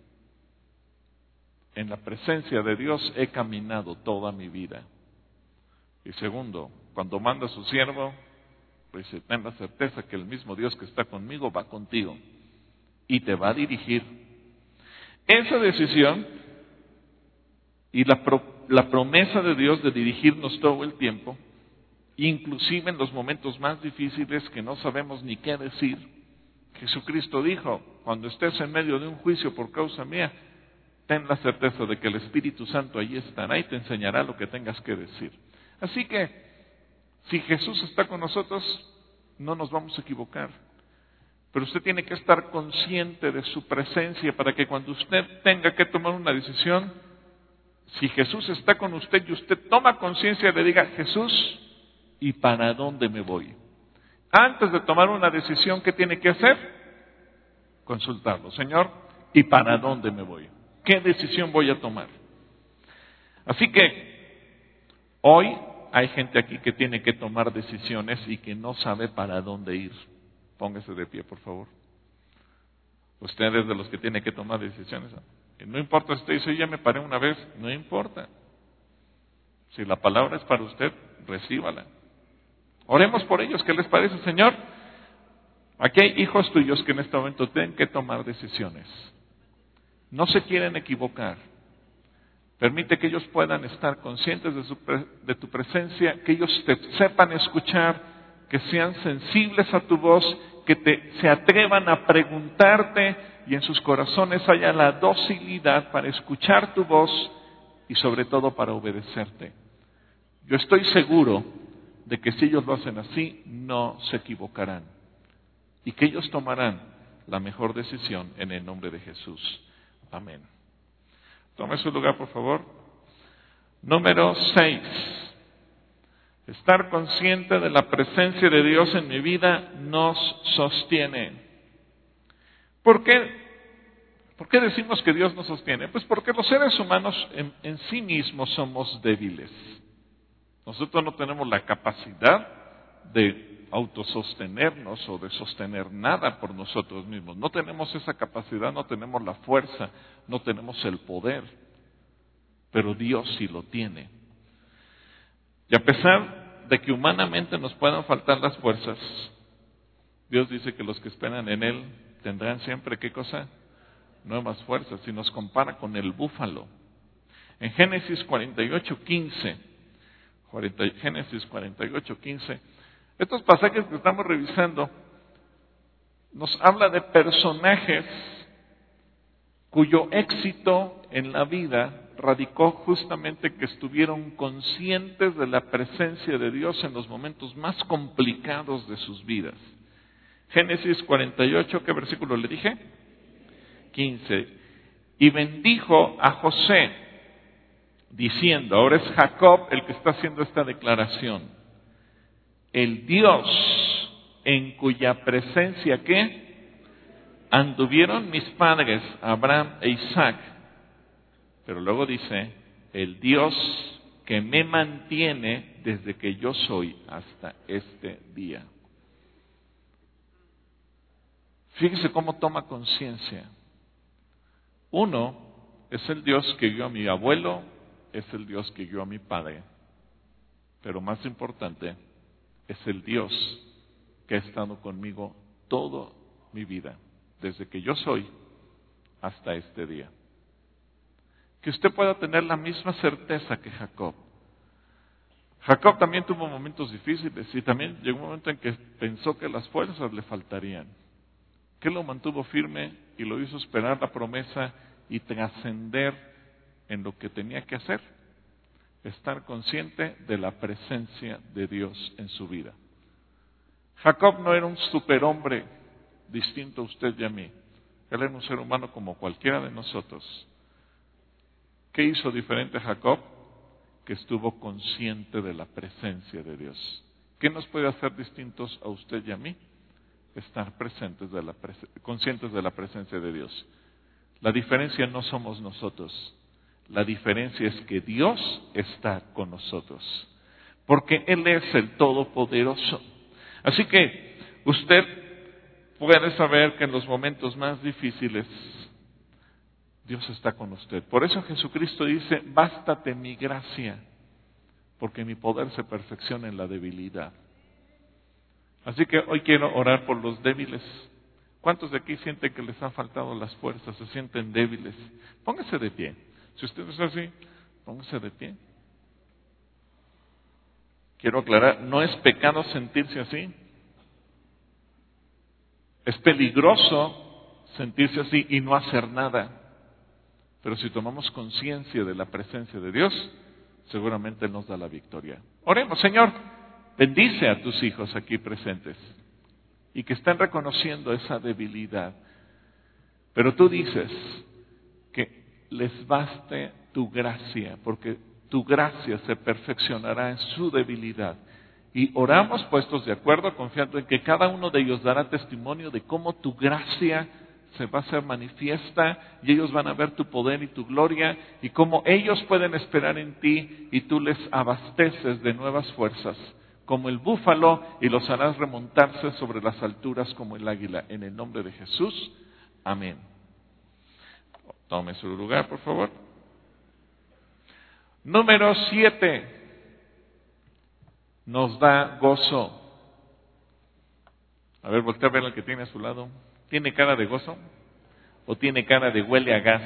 En la presencia de Dios he caminado toda mi vida. Y segundo, cuando manda a su siervo, pues ten la certeza que el mismo Dios que está conmigo va contigo y te va a dirigir. Esa decisión y la, pro, la promesa de Dios de dirigirnos todo el tiempo, inclusive en los momentos más difíciles que no sabemos ni qué decir. Jesucristo dijo, cuando estés en medio de un juicio por causa mía, ten la certeza de que el Espíritu Santo allí estará y te enseñará lo que tengas que decir. Así que, si Jesús está con nosotros, no nos vamos a equivocar. Pero usted tiene que estar consciente de su presencia para que cuando usted tenga que tomar una decisión, si Jesús está con usted y usted toma conciencia, le diga, Jesús, ¿y para dónde me voy? Antes de tomar una decisión, ¿qué tiene que hacer? Consultarlo. Señor, ¿y para dónde me voy? ¿Qué decisión voy a tomar? Así que, hoy hay gente aquí que tiene que tomar decisiones y que no sabe para dónde ir. Póngase de pie, por favor. Usted es de los que tiene que tomar decisiones. No importa si usted dice, ya me paré una vez, no importa. Si la palabra es para usted, recíbala. Oremos por ellos, ¿qué les parece, Señor? Aquí hay hijos tuyos que en este momento tienen que tomar decisiones. No se quieren equivocar. Permite que ellos puedan estar conscientes de, su, de tu presencia, que ellos te sepan escuchar, que sean sensibles a tu voz, que te, se atrevan a preguntarte y en sus corazones haya la docilidad para escuchar tu voz y sobre todo para obedecerte. Yo estoy seguro de que si ellos lo hacen así, no se equivocarán y que ellos tomarán la mejor decisión en el nombre de Jesús. Amén. Tome su lugar, por favor. Número seis. Estar consciente de la presencia de Dios en mi vida nos sostiene. ¿Por qué? ¿Por qué decimos que Dios nos sostiene? Pues porque los seres humanos en, en sí mismos somos débiles. Nosotros no tenemos la capacidad de autosostenernos o de sostener nada por nosotros mismos. No tenemos esa capacidad, no tenemos la fuerza, no tenemos el poder, pero Dios sí lo tiene. Y a pesar de que humanamente nos puedan faltar las fuerzas, Dios dice que los que esperan en Él tendrán siempre, ¿qué cosa? Nuevas fuerzas. Y nos compara con el búfalo. En Génesis cuarenta y ocho, quince, Génesis cuarenta y ocho, quince, estos pasajes que estamos revisando nos habla de personajes cuyo éxito en la vida radicó justamente que estuvieron conscientes de la presencia de Dios en los momentos más complicados de sus vidas. Génesis cuarenta y ocho, ¿qué versículo le dije? quince. Y bendijo a José, diciendo, ahora es Jacob el que está haciendo esta declaración, el Dios en cuya presencia, ¿qué? Anduvieron mis padres, Abraham e Isaac. Pero luego dice, el Dios que me mantiene desde que yo soy hasta este día. Fíjese cómo toma conciencia. Uno es el Dios que guió a mi abuelo, es el Dios que guió a mi padre. Pero más importante, es el Dios que ha estado conmigo toda mi vida, desde que yo soy hasta este día. Que usted pueda tener la misma certeza que Jacob. Jacob también tuvo momentos difíciles y también llegó un momento en que pensó que las fuerzas le faltarían. Que lo mantuvo firme y lo hizo esperar la promesa y trascender en lo que tenía que hacer. Estar consciente de la presencia de Dios en su vida. Jacob no era un superhombre distinto a usted y a mí. Él era un ser humano como cualquiera de nosotros. ¿Qué hizo diferente a Jacob? Que estuvo consciente de la presencia de Dios. ¿Qué nos puede hacer distintos a usted y a mí? Estar presentes de la pres- conscientes de la presencia de Dios. La diferencia no somos nosotros. La diferencia es que Dios está con nosotros. Porque Él es el Todopoderoso. Así que usted puede saber que en los momentos más difíciles Dios está con usted. Por eso Jesucristo dice, bástate mi gracia, porque mi poder se perfecciona en la debilidad. Así que hoy quiero orar por los débiles. ¿Cuántos de aquí sienten que les han faltado las fuerzas? Se sienten débiles. Póngase de pie. Si usted es así, póngase de pie. Quiero aclarar, no es pecado sentirse así. Es peligroso sentirse así y no hacer nada. Pero si tomamos conciencia de la presencia de Dios, seguramente Él nos da la victoria. Oremos, Señor, bendice a tus hijos aquí presentes y que estén reconociendo esa debilidad. Pero tú dices que les baste tu gracia, porque tu gracia se perfeccionará en su debilidad. Y oramos puestos de acuerdo, confiando en que cada uno de ellos dará testimonio de cómo tu gracia se va a hacer manifiesta y ellos van a ver tu poder y tu gloria y cómo ellos pueden esperar en ti y tú les abasteces de nuevas fuerzas como el búfalo y los harás remontarse sobre las alturas como el águila. En el nombre de Jesús, amén. Tome su lugar, por favor. Número siete. Nos da gozo. A ver, voltea a ver al que tiene a su lado. ¿Tiene cara de gozo? ¿O tiene cara de huele a gas?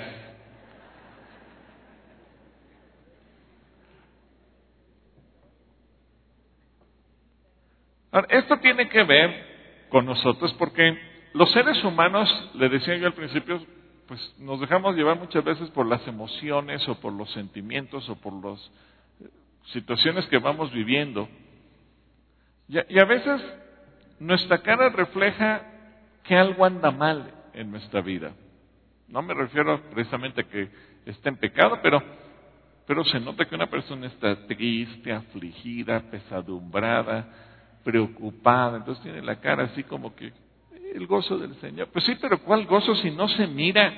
Ahora, esto tiene que ver con nosotros porque los seres humanos, le decía yo al principio, pues nos dejamos llevar muchas veces por las emociones o por los sentimientos o por las situaciones que vamos viviendo. Y a, y a veces nuestra cara refleja que algo anda mal en nuestra vida. No me refiero precisamente a que esté en pecado, pero, pero se nota que una persona está triste, afligida, pesadumbrada, preocupada. Entonces tiene la cara así como que el gozo del Señor. Pues sí, pero ¿cuál gozo si no se mira?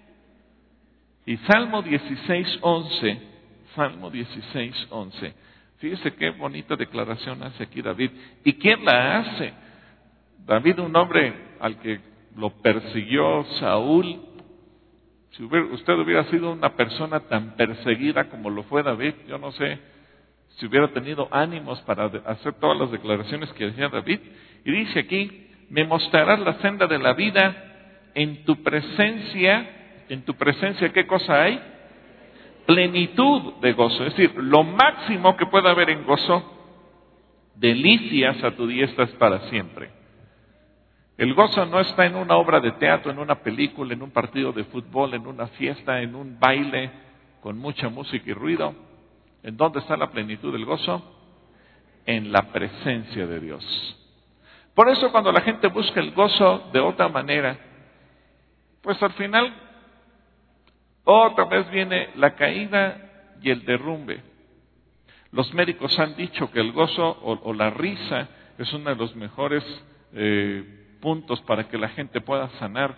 Y Salmo dieciséis, once, Salmo dieciséis, once. Fíjese qué bonita declaración hace aquí David. ¿Y quién la hace? David, un hombre al que lo persiguió Saúl. Si hubiera, usted hubiera sido una persona tan perseguida como lo fue David, yo no sé si hubiera tenido ánimos para hacer todas las declaraciones que decía David. Y dice aquí, me mostrarás la senda de la vida, en tu presencia, en tu presencia, ¿qué cosa hay? Plenitud de gozo, es decir, lo máximo que pueda haber en gozo, delicias a tu diestra para siempre. El gozo no está en una obra de teatro, en una película, en un partido de fútbol, en una fiesta, en un baile con mucha música y ruido. ¿En dónde está la plenitud del gozo? En la presencia de Dios. Por eso cuando la gente busca el gozo de otra manera, pues al final otra vez viene la caída y el derrumbe. Los médicos han dicho que el gozo o, o la risa es uno de los mejores eh, puntos para que la gente pueda sanar.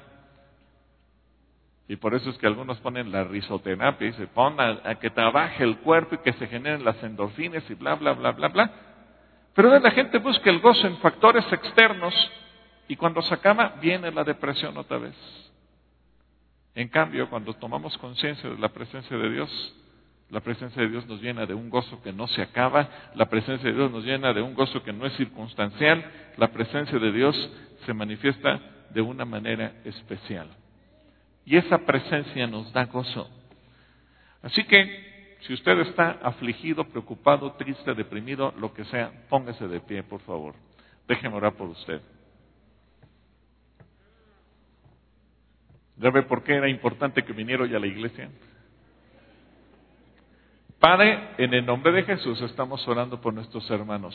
Y por eso es que algunos ponen la risoterapia y se ponen a, a que trabaje el cuerpo y que se generen las endorfinas y bla, bla, bla, bla, bla. Pero la gente busca el gozo en factores externos y cuando se acaba viene la depresión otra vez. En cambio, cuando tomamos conciencia de la presencia de Dios, la presencia de Dios nos llena de un gozo que no se acaba, la presencia de Dios nos llena de un gozo que no es circunstancial, la presencia de Dios se manifiesta de una manera especial. Y esa presencia nos da gozo. Así que, si usted está afligido, preocupado, triste, deprimido, lo que sea, póngase de pie, por favor. Déjeme orar por usted. ¿Ya ve por qué era importante que viniera hoy a la iglesia? Padre, en el nombre de Jesús estamos orando por nuestros hermanos.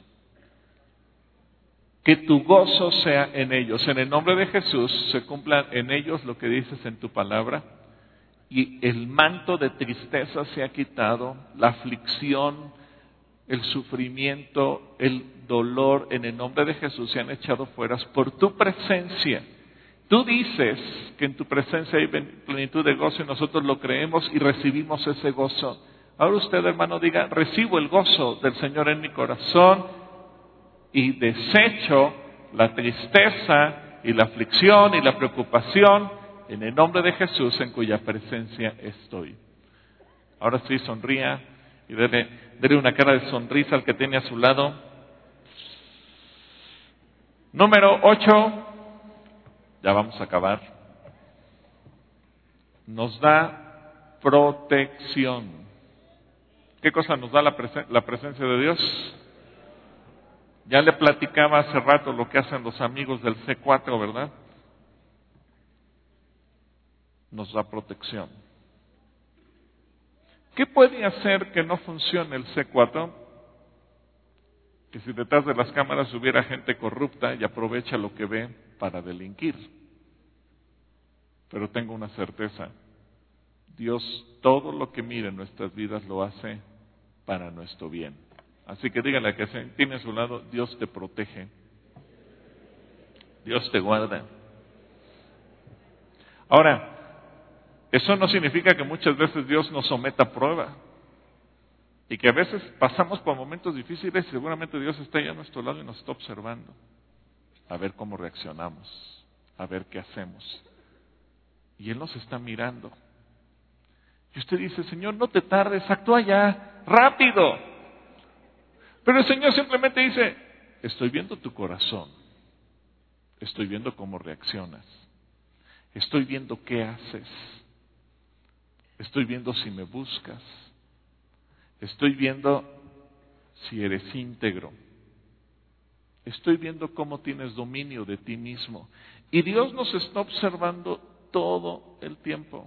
Que tu gozo sea en ellos. En el nombre de Jesús se cumpla en ellos lo que dices en tu palabra. Y el manto de tristeza se ha quitado, la aflicción, el sufrimiento, el dolor, en el nombre de Jesús se han echado fuera por tu presencia. Tú dices que en tu presencia hay plenitud de gozo y nosotros lo creemos y recibimos ese gozo. Ahora usted, hermano, diga, recibo el gozo del Señor en mi corazón y desecho la tristeza y la aflicción y la preocupación en el nombre de Jesús en cuya presencia estoy. Ahora sí, sonría y dele, dele una cara de sonrisa al que tiene a su lado. Número ocho. Ya vamos a acabar. Nos da protección. ¿Qué cosa nos da la, presen- la presencia de Dios? Ya le platicaba hace rato lo que hacen los amigos del C cuatro, ¿verdad? Nos da protección. ¿Qué puede hacer que no funcione el C cuatro? Que si detrás de las cámaras hubiera gente corrupta y aprovecha lo que ve para delinquir. Pero tengo una certeza, Dios todo lo que mira en nuestras vidas lo hace para nuestro bien. Así que díganle a que tiene a su lado, Dios te protege, Dios te guarda. Ahora, eso no significa que muchas veces Dios nos someta a prueba. Y que a veces pasamos por momentos difíciles y seguramente Dios está ahí a nuestro lado y nos está observando. A ver cómo reaccionamos, a ver qué hacemos. Y Él nos está mirando. Y usted dice, Señor, no te tardes, actúa ya, rápido. Pero el Señor simplemente dice, estoy viendo tu corazón. Estoy viendo cómo reaccionas. Estoy viendo qué haces. Estoy viendo si me buscas. Estoy viendo si eres íntegro. Estoy viendo cómo tienes dominio de ti mismo. Y Dios nos está observando todo el tiempo.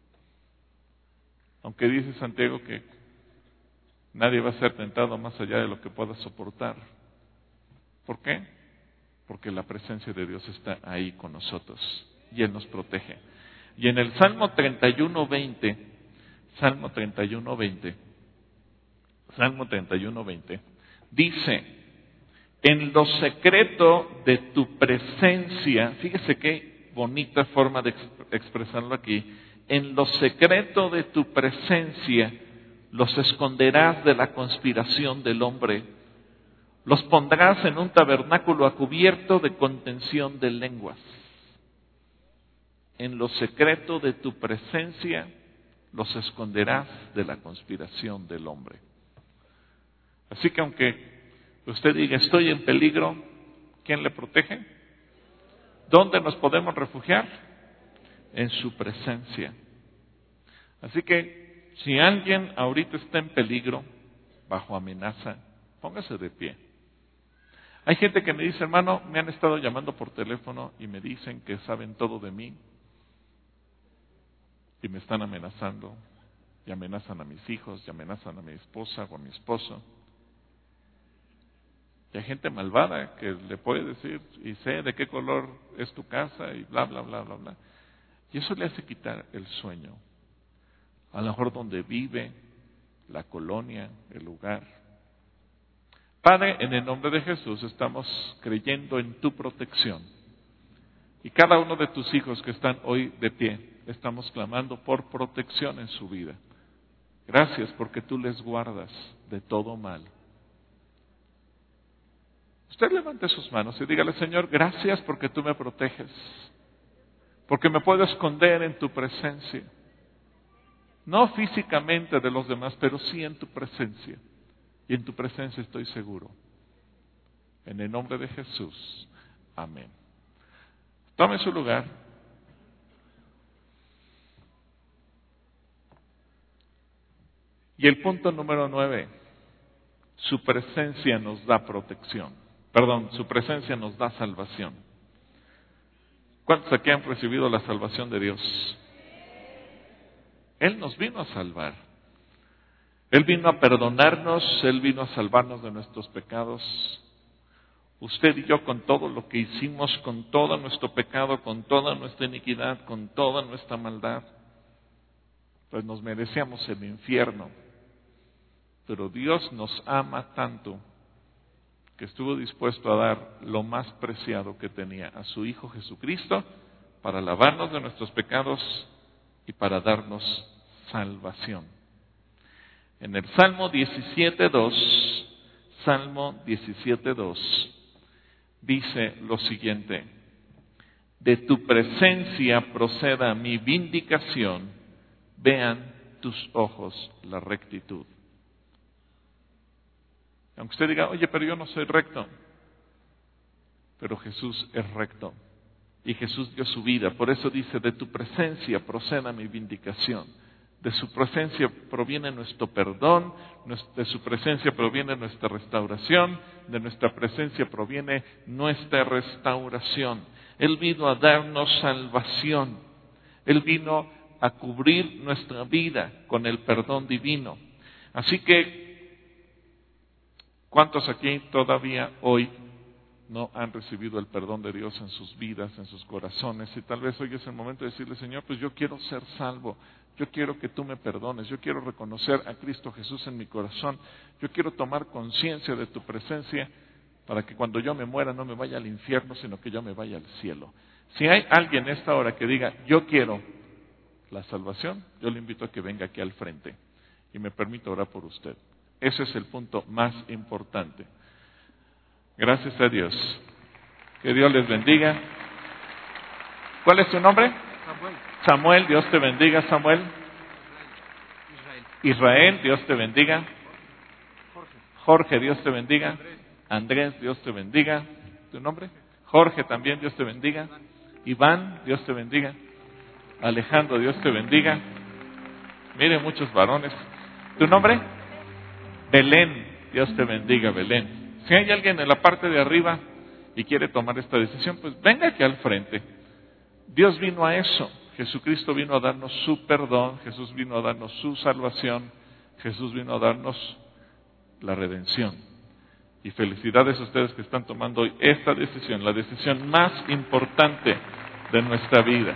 Aunque dice Santiago que nadie va a ser tentado más allá de lo que pueda soportar. ¿Por qué? Porque la presencia de Dios está ahí con nosotros y Él nos protege. Y en el Salmo treinta y uno veinte, Salmo treinta y uno veinte, Salmo treinta y uno veinte, dice, en lo secreto de tu presencia, fíjese qué bonita forma de expresarlo aquí, en lo secreto de tu presencia los esconderás de la conspiración del hombre, los pondrás en un tabernáculo a cubierto de contención de lenguas. En lo secreto de tu presencia los esconderás de la conspiración del hombre. Así que aunque usted diga, estoy en peligro, ¿quién le protege? ¿Dónde nos podemos refugiar? En su presencia. Así que si alguien ahorita está en peligro, bajo amenaza, póngase de pie. Hay gente que me dice, hermano, me han estado llamando por teléfono y me dicen que saben todo de mí y me están amenazando, y amenazan a mis hijos, y amenazan a mi esposa o a mi esposo. Y hay gente malvada que le puede decir, y sé de qué color es tu casa, y bla, bla, bla, bla, bla. Y eso le hace quitar el sueño. A lo mejor donde vive, la colonia, el lugar. Padre, en el nombre de Jesús estamos creyendo en tu protección. Y cada uno de tus hijos que están hoy de pie, estamos clamando por protección en su vida. Gracias porque tú les guardas de todo mal. Usted levante sus manos y dígale, Señor, gracias porque tú me proteges, porque me puedo esconder en tu presencia. No físicamente de los demás, pero sí en tu presencia. Y en tu presencia estoy seguro. En el nombre de Jesús. Amén. Tome su lugar. Y el punto número nueve. Su presencia nos da protección. Perdón, su presencia nos da salvación. ¿Cuántos aquí han recibido la salvación de Dios? Él nos vino a salvar. Él vino a perdonarnos, Él vino a salvarnos de nuestros pecados. Usted y yo con todo lo que hicimos, con todo nuestro pecado, con toda nuestra iniquidad, con toda nuestra maldad, pues nos merecíamos el infierno. Pero Dios nos ama tanto que estuvo dispuesto a dar lo más preciado que tenía, a su Hijo Jesucristo, para lavarnos de nuestros pecados y para darnos salvación. En el Salmo diecisiete dos, Salmo diecisiete dos, dice lo siguiente: de tu presencia proceda mi vindicación, vean tus ojos la rectitud. Aunque usted diga, oye, pero yo no soy recto, pero Jesús es recto. Y Jesús dio su vida, por eso dice, de tu presencia proceda mi vindicación. De su presencia proviene nuestro perdón, de su presencia proviene nuestra restauración, de nuestra presencia proviene nuestra restauración. Él vino a darnos salvación, Él vino a cubrir nuestra vida con el perdón divino. Así que, ¿cuántos aquí todavía hoy no han recibido el perdón de Dios en sus vidas, en sus corazones? Y tal vez hoy es el momento de decirle, Señor, pues yo quiero ser salvo. Yo quiero que tú me perdones, yo quiero reconocer a Cristo Jesús en mi corazón, yo quiero tomar conciencia de tu presencia para que cuando yo me muera no me vaya al infierno, sino que yo me vaya al cielo. Si hay alguien en esta hora que diga, yo quiero la salvación, yo le invito a que venga aquí al frente y me permita orar por usted. Ese es el punto más importante. Gracias a Dios. Que Dios les bendiga. ¿Cuál es tu nombre? Samuel. Samuel, Dios te bendiga, Samuel. Israel. Israel, Dios te bendiga. Jorge. Jorge, Dios te bendiga. Andrés. Andrés, Dios te bendiga. ¿Tu nombre? Jorge también, Dios te bendiga. Iván, Dios te bendiga. Alejandro, Dios te bendiga. Mire, muchos varones. ¿Tu nombre? Belén, Dios te bendiga, Belén. Si hay alguien en la parte de arriba y quiere tomar esta decisión, pues venga aquí al frente. Dios vino a eso. Jesucristo vino a darnos su perdón, Jesús vino a darnos su salvación, Jesús vino a darnos la redención. Y felicidades a ustedes que están tomando hoy esta decisión, la decisión más importante de nuestra vida.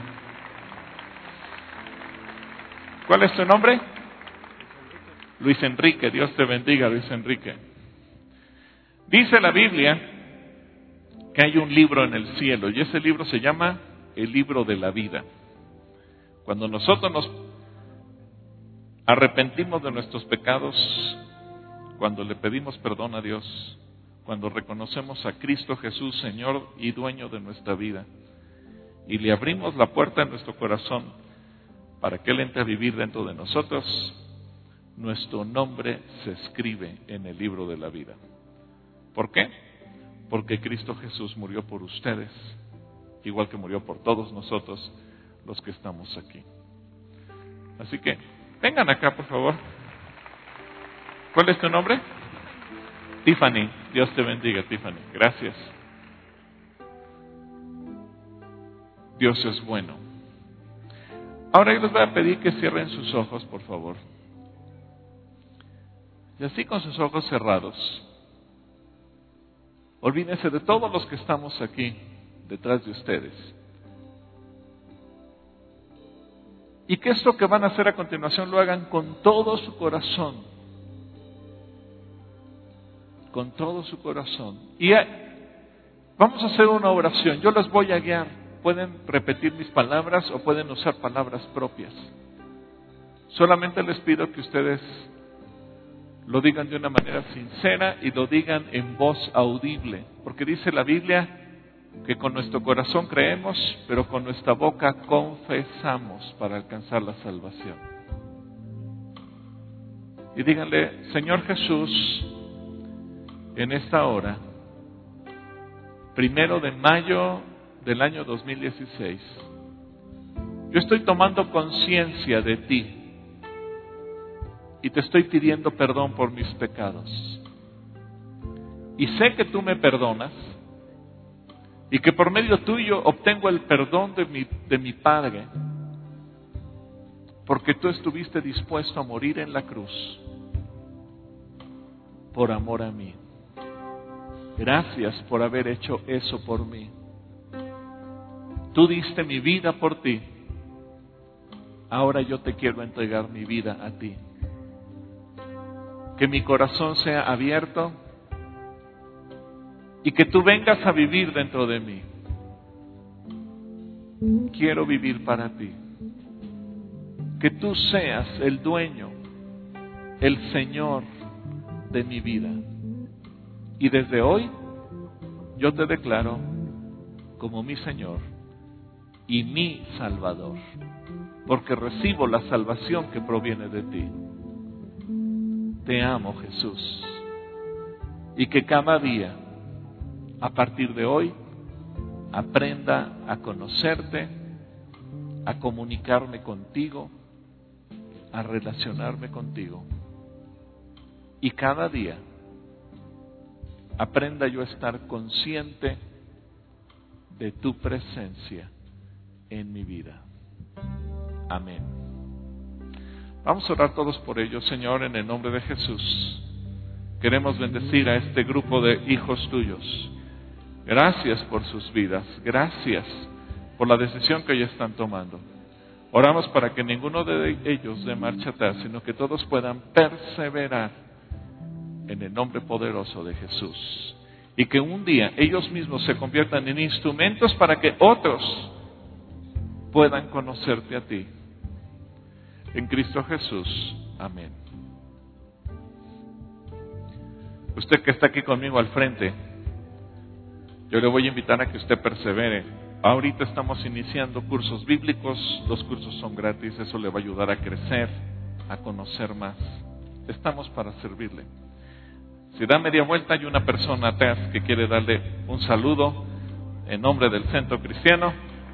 ¿Cuál es tu nombre? Luis Enrique, Dios te bendiga, Luis Enrique. Dice la Biblia que hay un libro en el cielo y ese libro se llama el libro de la vida. Cuando nosotros nos arrepentimos de nuestros pecados cuando le pedimos perdón a Dios, cuando reconocemos a Cristo Jesús, Señor y dueño de nuestra vida, y le abrimos la puerta en nuestro corazón para que Él entre a vivir dentro de nosotros, nuestro nombre se escribe en el libro de la vida. ¿Por qué? Porque Cristo Jesús murió por ustedes, igual que murió por todos nosotros los que estamos aquí. Así que, vengan acá, por favor. ¿Cuál es tu nombre? Tiffany. Dios te bendiga, Tiffany. Gracias. Dios es bueno. Ahora yo les voy a pedir que cierren sus ojos, por favor. Y así con sus ojos cerrados, olvídense de todos los que estamos aquí detrás de ustedes. Y que esto que van a hacer a continuación lo hagan con todo su corazón. Con todo su corazón. Y vamos a hacer una oración. Yo les voy a guiar. Pueden repetir mis palabras o pueden usar palabras propias. Solamente les pido que ustedes lo digan de una manera sincera y lo digan en voz audible. Porque dice la Biblia que con nuestro corazón creemos, pero con nuestra boca confesamos para alcanzar la salvación. Y díganle: Señor Jesús, en esta hora, primero de mayo del año dos mil dieciséis, yo estoy tomando conciencia de ti y te estoy pidiendo perdón por mis pecados. Y sé que tú me perdonas y que por medio tuyo obtengo el perdón de mi, de mi Padre, porque tú estuviste dispuesto a morir en la cruz por amor a mí. Gracias por haber hecho eso por mí. Tú diste mi vida por ti. Ahora yo te quiero entregar mi vida a ti. Que mi corazón sea abierto y que tú vengas a vivir dentro de mí. Quiero vivir para ti. Que tú seas el dueño, el Señor de mi vida. Y desde hoy yo te declaro como mi Señor y mi Salvador, porque recibo la salvación que proviene de ti. Te amo, Jesús, y que cada día, a partir de hoy, aprenda a conocerte, a comunicarme contigo, a relacionarme contigo. Y cada día aprenda yo a estar consciente de tu presencia en mi vida. Amén. Vamos a orar todos por ello. Señor, en el nombre de Jesús, queremos bendecir a este grupo de hijos tuyos. Gracias por sus vidas. Gracias por la decisión que ellos están tomando. Oramos para que ninguno de ellos dé marcha atrás, sino que todos puedan perseverar en el nombre poderoso de Jesús. Y que un día ellos mismos se conviertan en instrumentos para que otros puedan conocerte a ti. En Cristo Jesús. Amén. Usted que está aquí conmigo al frente, yo le voy a invitar a que usted persevere. Ahorita estamos iniciando cursos bíblicos. Los cursos son gratis. Eso le va a ayudar a crecer, a conocer más. Estamos para servirle. Si da media vuelta, hay una persona atrás que quiere darle un saludo en nombre del Centro Cristiano.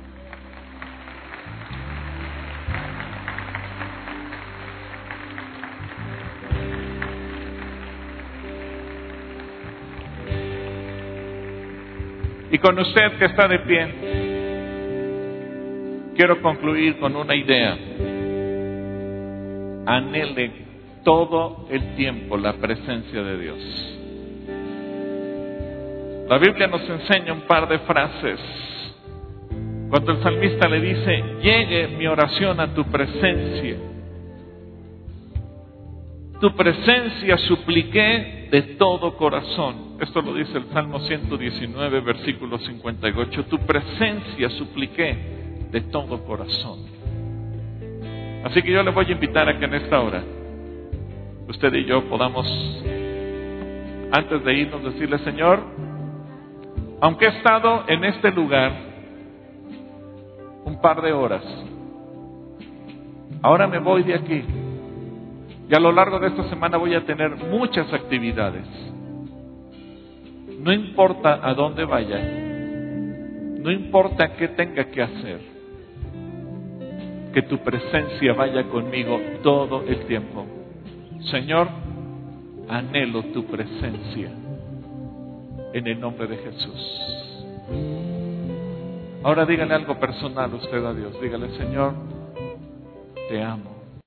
Y con usted que está de pie, quiero concluir con una idea. Anhele todo el tiempo la presencia de Dios. La Biblia nos enseña un par de frases. Cuando el salmista le dice: llegue mi oración a tu presencia. Tu presencia supliqué de todo corazón. Esto lo dice el Salmo ciento diecinueve, versículo cincuenta y ocho. Tu presencia supliqué de todo corazón. Así que yo le voy a invitar a que en esta hora usted y yo podamos, antes de irnos, decirle: Señor, aunque he estado en este lugar un par de horas, ahora me voy de aquí. Y a lo largo de esta semana voy a tener muchas actividades. No importa a dónde vaya, no importa qué tenga que hacer, que tu presencia vaya conmigo todo el tiempo. Señor, anhelo tu presencia en el nombre de Jesús. Ahora dígale algo personal usted a Dios. Dígale: Señor, te amo.